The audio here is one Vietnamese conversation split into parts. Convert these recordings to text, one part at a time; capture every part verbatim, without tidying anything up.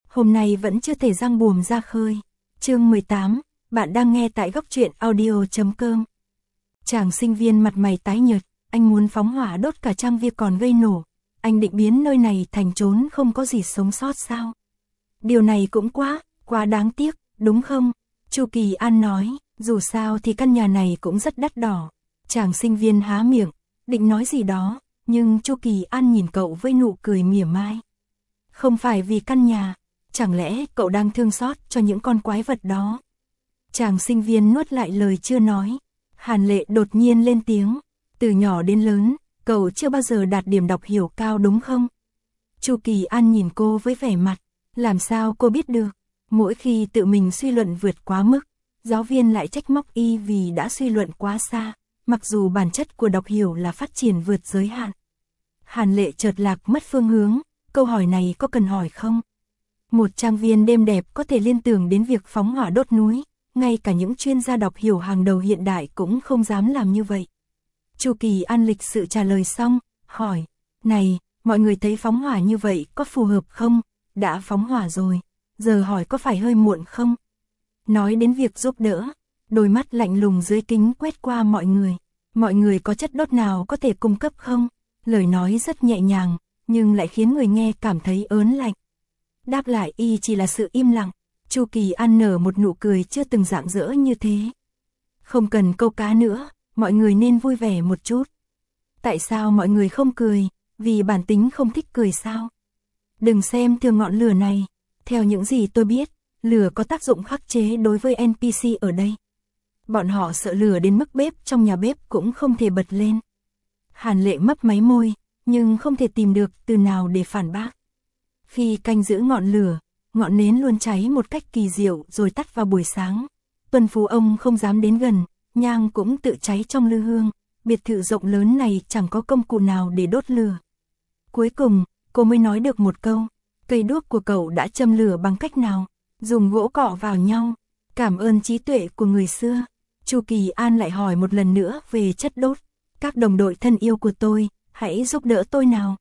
hôm nay vẫn chưa thể giăng buồm ra khơi. Chương mười tám, bạn đang nghe tại góc truyện audio chấm com. Chàng sinh viên mặt mày tái nhợt, anh muốn phóng hỏa đốt cả trang viên còn gây nổ. Anh định biến nơi này thành trốn không có gì sống sót sao? Điều này cũng quá, quá đáng tiếc, đúng không? Chu Kỳ An nói, dù sao thì căn nhà này cũng rất đắt đỏ. Chàng sinh viên há miệng, định nói gì đó, nhưng Chu Kỳ An nhìn cậu với nụ cười mỉa mai. Không phải vì căn nhà, chẳng lẽ cậu đang thương xót cho những con quái vật đó? Chàng sinh viên nuốt lại lời chưa nói. Hàn Lệ đột nhiên lên tiếng, từ nhỏ đến lớn, cậu chưa bao giờ đạt điểm đọc hiểu cao đúng không? Chu Kỳ An nhìn cô với vẻ mặt, làm sao cô biết được? Mỗi khi tự mình suy luận vượt quá mức, giáo viên lại trách móc y vì đã suy luận quá xa, mặc dù bản chất của đọc hiểu là phát triển vượt giới hạn. Hàn Lệ chợt lạc mất phương hướng, câu hỏi này có cần hỏi không? Một trang viên đêm đẹp có thể liên tưởng đến việc phóng hỏa đốt núi, ngay cả những chuyên gia đọc hiểu hàng đầu hiện đại cũng không dám làm như vậy. Chu Kỳ An lịch sự trả lời xong, hỏi, này, mọi người thấy phóng hỏa như vậy có phù hợp không? Đã phóng hỏa rồi, giờ hỏi có phải hơi muộn không? Nói đến việc giúp đỡ, đôi mắt lạnh lùng dưới kính quét qua mọi người. Mọi người có chất đốt nào có thể cung cấp không? Lời nói rất nhẹ nhàng, nhưng lại khiến người nghe cảm thấy ớn lạnh. Đáp lại y chỉ là sự im lặng. Chu Kỳ An nở một nụ cười chưa từng rạng rỡ như thế. Không cần câu cá nữa, mọi người nên vui vẻ một chút. Tại sao mọi người không cười? Vì bản tính không thích cười sao? Đừng xem thường ngọn lửa này. Theo những gì tôi biết, lửa có tác dụng khắc chế đối với en pê xê ở đây. Bọn họ sợ lửa đến mức bếp trong nhà bếp cũng không thể bật lên. Hàn Lệ mấp máy môi, nhưng không thể tìm được từ nào để phản bác. Khi canh giữ ngọn lửa, ngọn nến luôn cháy một cách kỳ diệu rồi tắt vào buổi sáng. Tuần Phú ông không dám đến gần, nhang cũng tự cháy trong lư hương. Biệt thự rộng lớn này chẳng có công cụ nào để đốt lửa. Cuối cùng, cô mới nói được một câu. Cây đuốc của cậu đã châm lửa bằng cách nào? Dùng gỗ cọ vào nhau. Cảm ơn trí tuệ của người xưa. Chu Kỳ An lại hỏi một lần nữa về chất đốt. Các đồng đội thân yêu của tôi, hãy giúp đỡ tôi nào.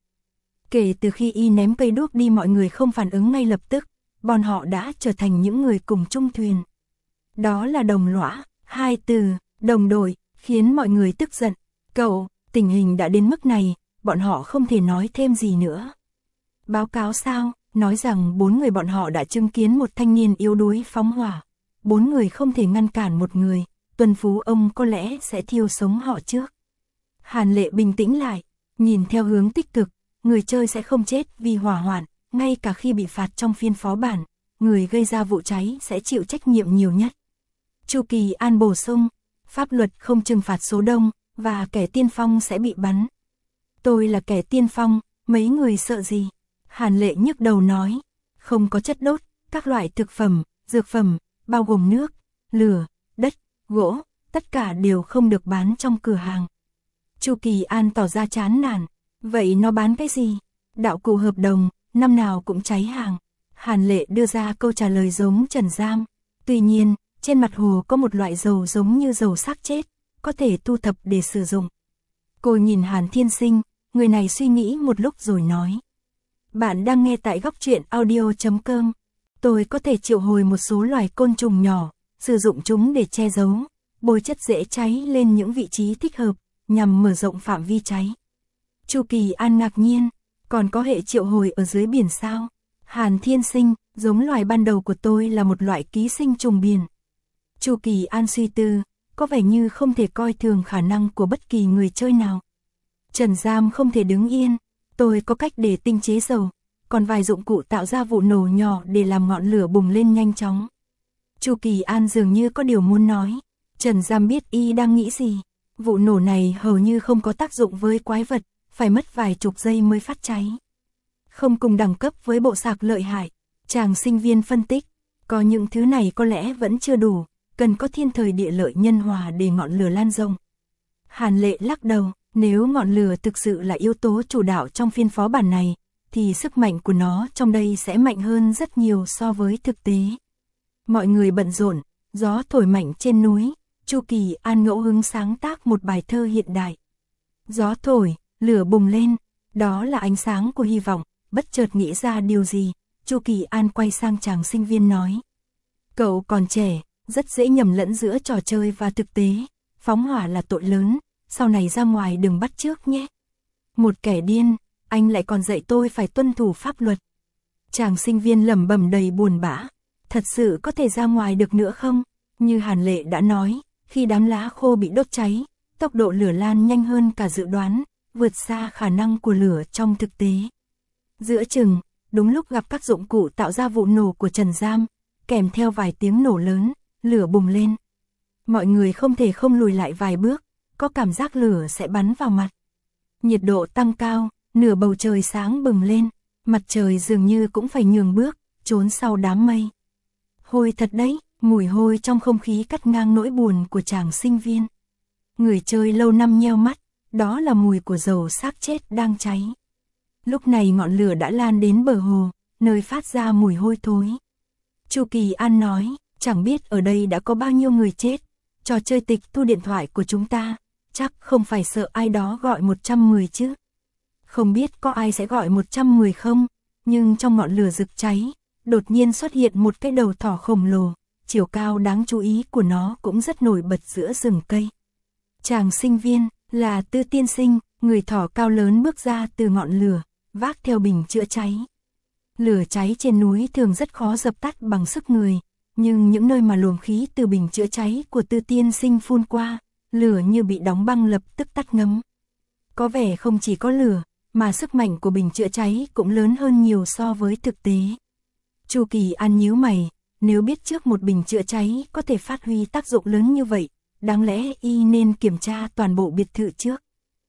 Kể từ khi y ném cây đuốc đi mọi người không phản ứng ngay lập tức. Bọn họ đã trở thành những người cùng chung thuyền. Đó là đồng lõa, hai từ, đồng đội, khiến mọi người tức giận. Cậu, tình hình đã đến mức này, bọn họ không thể nói thêm gì nữa. Báo cáo sao, nói rằng bốn người bọn họ đã chứng kiến một thanh niên yếu đuối phóng hỏa. Bốn người không thể ngăn cản một người, Tuần Phú ông có lẽ sẽ thiêu sống họ trước. Hàn Lệ bình tĩnh lại, nhìn theo hướng tích cực, người chơi sẽ không chết vì hỏa hoạn, ngay cả khi bị phạt trong phiên phó bản, người gây ra vụ cháy sẽ chịu trách nhiệm nhiều nhất. Chu Kỳ An bổ sung, pháp luật không trừng phạt số đông, và kẻ tiên phong sẽ bị bắn. Tôi là kẻ tiên phong, mấy người sợ gì? Hàn Lệ nhức đầu nói, không có chất đốt, các loại thực phẩm, dược phẩm, bao gồm nước, lửa, đất, gỗ, tất cả đều không được bán trong cửa hàng. Chu Kỳ An tỏ ra chán nản, vậy nó bán cái gì? Đạo cụ hợp đồng, năm nào cũng cháy hàng. Hàn Lệ đưa ra câu trả lời giống Trần Giam. Tuy nhiên, trên mặt hồ có một loại dầu giống như dầu xác chết, có thể thu thập để sử dụng. Cô nhìn Hàn Thiên Sinh, người này suy nghĩ một lúc rồi nói. Bạn đang nghe tại góc truyện audio chấm com. Tôi có thể triệu hồi một số loài côn trùng nhỏ, sử dụng chúng để che giấu, bôi chất dễ cháy lên những vị trí thích hợp, nhằm mở rộng phạm vi cháy. Chu Kỳ An ngạc nhiên, còn có hệ triệu hồi ở dưới biển sao? Hàn Thiên Sinh, giống loài ban đầu của tôi là một loại ký sinh trùng biển. Chu Kỳ An suy tư, có vẻ như không thể coi thường khả năng của bất kỳ người chơi nào. Trần Giam không thể đứng yên, tôi có cách để tinh chế dầu, còn vài dụng cụ tạo ra vụ nổ nhỏ để làm ngọn lửa bùng lên nhanh chóng. Chu Kỳ An dường như có điều muốn nói, Trần Giam biết y đang nghĩ gì. Vụ nổ này hầu như không có tác dụng với quái vật, phải mất vài chục giây mới phát cháy. Không cùng đẳng cấp với bộ sạc lợi hại. Chàng sinh viên phân tích, có những thứ này có lẽ vẫn chưa đủ, cần có thiên thời địa lợi nhân hòa để ngọn lửa lan rộng. Hàn Lệ lắc đầu, nếu ngọn lửa thực sự là yếu tố chủ đạo trong phiên phó bản này, thì sức mạnh của nó trong đây sẽ mạnh hơn rất nhiều so với thực tế. Mọi người bận rộn, gió thổi mạnh trên núi, Chu Kỳ An ngẫu hứng sáng tác một bài thơ hiện đại. Gió thổi, lửa bùng lên, đó là ánh sáng của hy vọng, bất chợt nghĩ ra điều gì, Chu Kỳ An quay sang chàng sinh viên nói. Cậu còn trẻ, rất dễ nhầm lẫn giữa trò chơi và thực tế, phóng hỏa là tội lớn, sau này ra ngoài đừng bắt chước nhé. Một kẻ điên, anh lại còn dạy tôi phải tuân thủ pháp luật. Chàng sinh viên lẩm bẩm đầy buồn bã, thật sự có thể ra ngoài được nữa không? Như Hàn Lệ đã nói, khi đám lá khô bị đốt cháy, tốc độ lửa lan nhanh hơn cả dự đoán, vượt xa khả năng của lửa trong thực tế. Giữa chừng, đúng lúc gặp các dụng cụ tạo ra vụ nổ của Trần Giam, kèm theo vài tiếng nổ lớn, lửa bùng lên. Mọi người không thể không lùi lại vài bước, có cảm giác lửa sẽ bắn vào mặt. Nhiệt độ tăng cao, nửa bầu trời sáng bừng lên, mặt trời dường như cũng phải nhường bước, trốn sau đám mây. Hôi thật đấy, mùi hôi trong không khí cắt ngang nỗi buồn của chàng sinh viên. Người chơi lâu năm nheo mắt, đó là mùi của dầu xác chết đang cháy. Lúc này ngọn lửa đã lan đến bờ hồ, nơi phát ra mùi hôi thối. Chu Kỳ An nói, chẳng biết ở đây đã có bao nhiêu người chết. Trò chơi tịch thu điện thoại của chúng ta, chắc không phải sợ ai đó gọi một trăm mười chứ. Không biết có ai sẽ gọi một trăm mười không, nhưng trong ngọn lửa rực cháy, đột nhiên xuất hiện một cái đầu thỏ khổng lồ, chiều cao đáng chú ý của nó cũng rất nổi bật giữa rừng cây. Chàng sinh viên, là Tư tiên sinh, người thỏ cao lớn bước ra từ ngọn lửa, vác theo bình chữa cháy. Lửa cháy trên núi thường rất khó dập tắt bằng sức người, nhưng những nơi mà luồng khí từ bình chữa cháy của Tư tiên sinh phun qua, lửa như bị đóng băng lập tức tắt ngấm. Có vẻ không chỉ có lửa, mà sức mạnh của bình chữa cháy cũng lớn hơn nhiều so với thực tế. Chu Kỳ An nhíu mày, nếu biết trước một bình chữa cháy có thể phát huy tác dụng lớn như vậy, đáng lẽ y nên kiểm tra toàn bộ biệt thự trước.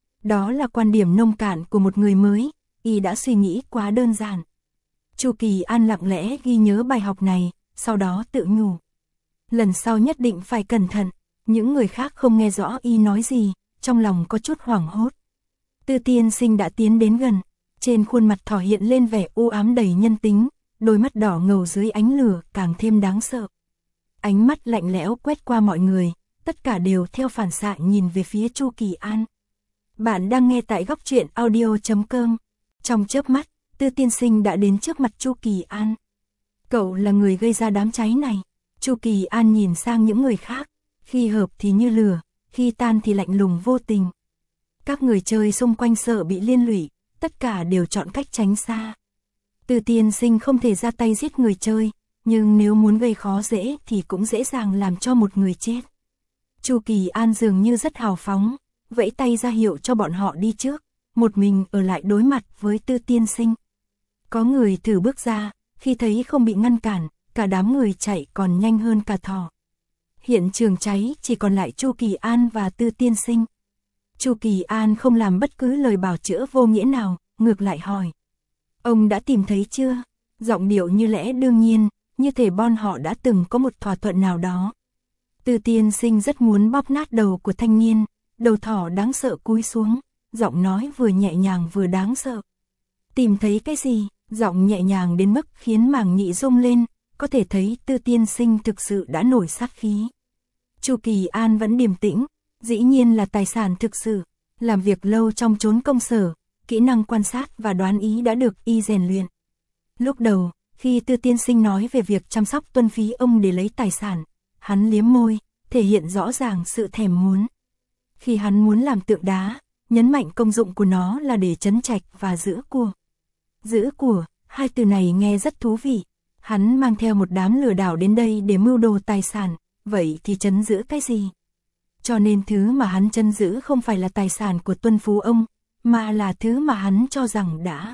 Đó là quan điểm nông cạn của một người mới, y đã suy nghĩ quá đơn giản. Chu Kỳ An lặng lẽ ghi nhớ bài học này, sau đó tự nhủ. Lần sau nhất định phải cẩn thận, những người khác không nghe rõ y nói gì, trong lòng có chút hoảng hốt. Tư tiên sinh đã tiến đến gần, trên khuôn mặt thỏ hiện lên vẻ u ám đầy nhân tính, đôi mắt đỏ ngầu dưới ánh lửa càng thêm đáng sợ. Ánh mắt lạnh lẽo quét qua mọi người, tất cả đều theo phản xạ nhìn về phía Chu Kỳ An. Bạn đang nghe tại góc truyện audio chấm com. Trong chớp mắt, Tư tiên sinh đã đến trước mặt Chu Kỳ An. Cậu là người gây ra đám cháy này. Chu Kỳ An nhìn sang những người khác, khi hợp thì như lửa, khi tan thì lạnh lùng vô tình. Các người chơi xung quanh sợ bị liên lụy, tất cả đều chọn cách tránh xa. Tư tiên sinh không thể ra tay giết người chơi, nhưng nếu muốn gây khó dễ thì cũng dễ dàng làm cho một người chết. Chu Kỳ An dường như rất hào phóng, vẫy tay ra hiệu cho bọn họ đi trước, một mình ở lại đối mặt với Tư tiên sinh. Có người thử bước ra, khi thấy không bị ngăn cản, cả đám người chạy còn nhanh hơn cả thỏ. Hiện trường cháy chỉ còn lại Chu Kỳ An và Tư tiên sinh. Chu Kỳ An không làm bất cứ lời bào chữa vô nghĩa nào, ngược lại hỏi. Ông đã tìm thấy chưa? Giọng điệu như lẽ đương nhiên, như thể bọn họ đã từng có một thỏa thuận nào đó. Tư tiên sinh rất muốn bóp nát đầu của thanh niên, đầu thỏ đáng sợ cúi xuống, giọng nói vừa nhẹ nhàng vừa đáng sợ. Tìm thấy cái gì? Giọng nhẹ nhàng đến mức khiến màng nhĩ rung lên, có thể thấy Tư tiên sinh thực sự đã nổi sát khí. Chu Kỳ An vẫn điềm tĩnh, dĩ nhiên là tài sản thực sự, làm việc lâu trong chốn công sở, kỹ năng quan sát và đoán ý đã được y rèn luyện. Lúc đầu, khi Tư tiên sinh nói về việc chăm sóc tuân phí ông để lấy tài sản, hắn liếm môi, thể hiện rõ ràng sự thèm muốn. Khi hắn muốn làm tượng đá, nhấn mạnh công dụng của nó là để trấn trạch và giữ của. Giữ của, hai từ này nghe rất thú vị. Hắn mang theo một đám lừa đảo đến đây để mưu đồ tài sản, vậy thì trấn giữ cái gì? Cho nên thứ mà hắn trấn giữ không phải là tài sản của tuân phú ông, mà là thứ mà hắn cho rằng đã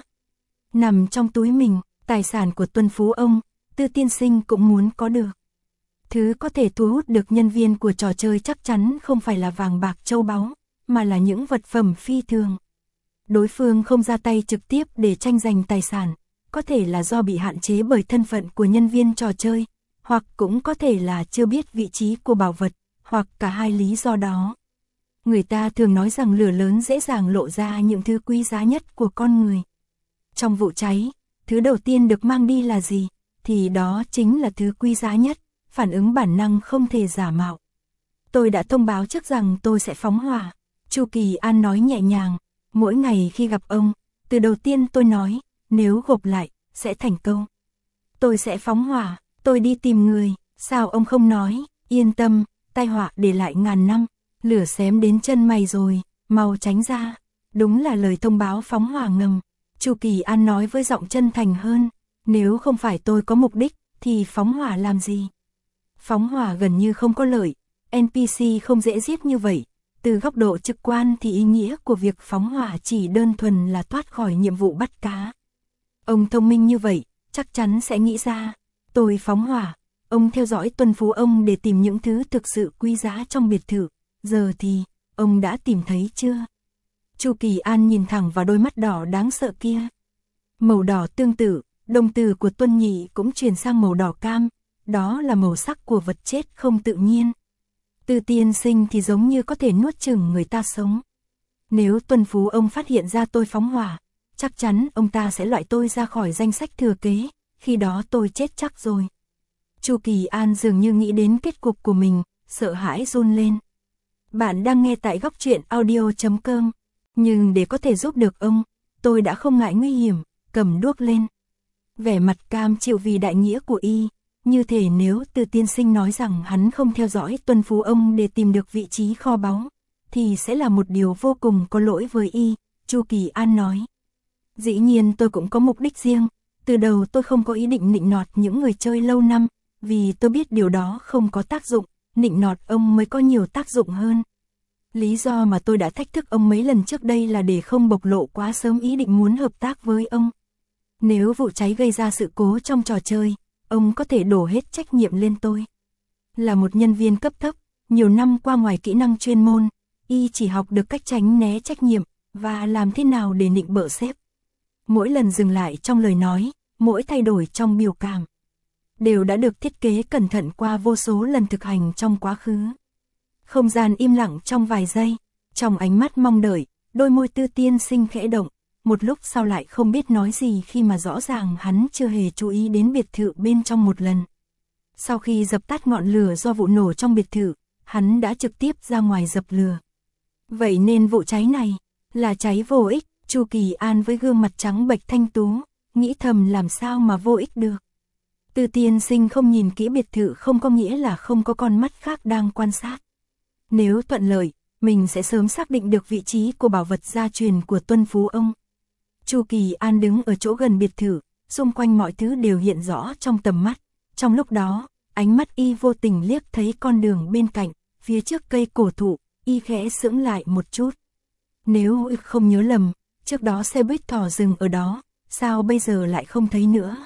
nằm trong túi mình. Tài sản của tuân phú ông, Tư tiên sinh cũng muốn có được. Thứ có thể thu hút được nhân viên của trò chơi chắc chắn không phải là vàng bạc châu báu, mà là những vật phẩm phi thường. Đối phương không ra tay trực tiếp để tranh giành tài sản, có thể là do bị hạn chế bởi thân phận của nhân viên trò chơi, hoặc cũng có thể là chưa biết vị trí của bảo vật, hoặc cả hai lý do đó. Người ta thường nói rằng lửa lớn dễ dàng lộ ra những thứ quý giá nhất của con người. Trong vụ cháy, thứ đầu tiên được mang đi là gì? Thì đó chính là thứ quý giá nhất, phản ứng bản năng không thể giả mạo. Tôi đã thông báo trước rằng tôi sẽ phóng hỏa. Chu Kỳ An nói nhẹ nhàng, mỗi ngày khi gặp ông, từ đầu tiên tôi nói, nếu gộp lại, sẽ thành công. Tôi sẽ phóng hỏa, tôi đi tìm người, sao ông không nói, yên tâm, tai họa để lại ngàn năm, lửa xém đến chân mày rồi, mau tránh ra. Đúng là lời thông báo phóng hỏa ngầm. Chu Kỳ An nói với giọng chân thành hơn, nếu không phải tôi có mục đích, thì phóng hỏa làm gì? Phóng hỏa gần như không có lợi, en pê xê không dễ giết như vậy. Từ góc độ trực quan thì ý nghĩa của việc phóng hỏa chỉ đơn thuần là thoát khỏi nhiệm vụ bắt cá. Ông thông minh như vậy, chắc chắn sẽ nghĩ ra, tôi phóng hỏa, ông theo dõi tuân phú ông để tìm những thứ thực sự quý giá trong biệt thự, giờ thì, ông đã tìm thấy chưa? Chu Kỳ An nhìn thẳng vào đôi mắt đỏ đáng sợ kia. Màu đỏ tương tự, đồng tử của Tuân Nhị cũng chuyển sang màu đỏ cam, đó là màu sắc của vật chết không tự nhiên. Từ tiên sinh thì giống như có thể nuốt chửng người ta sống. Nếu tuân phú ông phát hiện ra tôi phóng hỏa, chắc chắn ông ta sẽ loại tôi ra khỏi danh sách thừa kế, khi đó tôi chết chắc rồi. Chu Kỳ An dường như nghĩ đến kết cục của mình, sợ hãi run lên. Bạn đang nghe tại góc truyện audio chấm com, nhưng để có thể giúp được ông, tôi đã không ngại nguy hiểm, cầm đuốc lên. Vẻ mặt cam chịu vì đại nghĩa của y, như thể nếu Từ tiên sinh nói rằng hắn không theo dõi tuân phú ông để tìm được vị trí kho báu, thì sẽ là một điều vô cùng có lỗi với y, Chu Kỳ An nói. Dĩ nhiên tôi cũng có mục đích riêng, từ đầu tôi không có ý định nịnh nọt những người chơi lâu năm, vì tôi biết điều đó không có tác dụng, nịnh nọt ông mới có nhiều tác dụng hơn. Lý do mà tôi đã thách thức ông mấy lần trước đây là để không bộc lộ quá sớm ý định muốn hợp tác với ông. Nếu vụ cháy gây ra sự cố trong trò chơi, ông có thể đổ hết trách nhiệm lên tôi. Là một nhân viên cấp thấp, nhiều năm qua ngoài kỹ năng chuyên môn, y chỉ học được cách tránh né trách nhiệm, và làm thế nào để nịnh bợ sếp. Mỗi lần dừng lại trong lời nói, mỗi thay đổi trong biểu cảm, đều đã được thiết kế cẩn thận qua vô số lần thực hành trong quá khứ. Không gian im lặng trong vài giây, trong ánh mắt mong đợi, đôi môi Tư tiên sinh khẽ động, một lúc sau lại không biết nói gì khi mà rõ ràng hắn chưa hề chú ý đến biệt thự bên trong một lần. Sau khi dập tắt ngọn lửa do vụ nổ trong biệt thự, hắn đã trực tiếp ra ngoài dập lửa. Vậy nên vụ cháy này là cháy vô ích. Chu Kỳ An với gương mặt trắng bệch thanh tú, nghĩ thầm làm sao mà vô ích được. Từ tiên sinh không nhìn kỹ biệt thự không có nghĩa là không có con mắt khác đang quan sát. Nếu thuận lợi, mình sẽ sớm xác định được vị trí của bảo vật gia truyền của tuân phú ông. Chu Kỳ An đứng ở chỗ gần biệt thự, xung quanh mọi thứ đều hiện rõ trong tầm mắt. Trong lúc đó, ánh mắt y vô tình liếc thấy con đường bên cạnh, phía trước cây cổ thụ, y khẽ sững lại một chút. Nếu không nhớ lầm, trước đó xe buýt thỏ dừng ở đó, sao bây giờ lại không thấy nữa?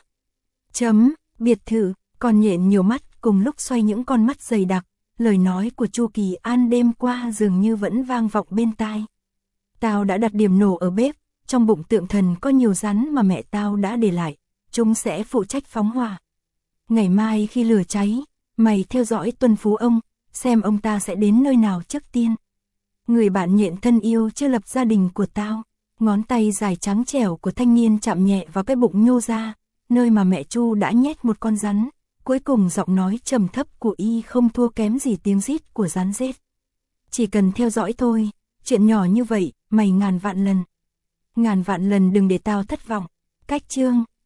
Chấm, biệt thự, còn nhện nhiều mắt cùng lúc xoay những con mắt dày đặc, lời nói của Chu Kỳ An đêm qua dường như vẫn vang vọng bên tai. Tao đã đặt điểm nổ ở bếp, trong bụng tượng thần có nhiều rắn mà mẹ tao đã để lại, chúng sẽ phụ trách phóng hỏa. Ngày mai khi lửa cháy, mày theo dõi tuân phú ông, xem ông ta sẽ đến nơi nào trước tiên. Người bạn nhện thân yêu chưa lập gia đình của tao. Ngón tay dài trắng trẻo của thanh niên chạm nhẹ vào cái bụng nhô ra, nơi mà mẹ Chu đã nhét một con rắn. Cuối cùng giọng nói trầm thấp của y không thua kém gì tiếng rít của rắn rết. Chỉ cần theo dõi thôi, chuyện nhỏ như vậy, mày ngàn vạn lần. Ngàn vạn lần đừng để tao thất vọng. Cách chương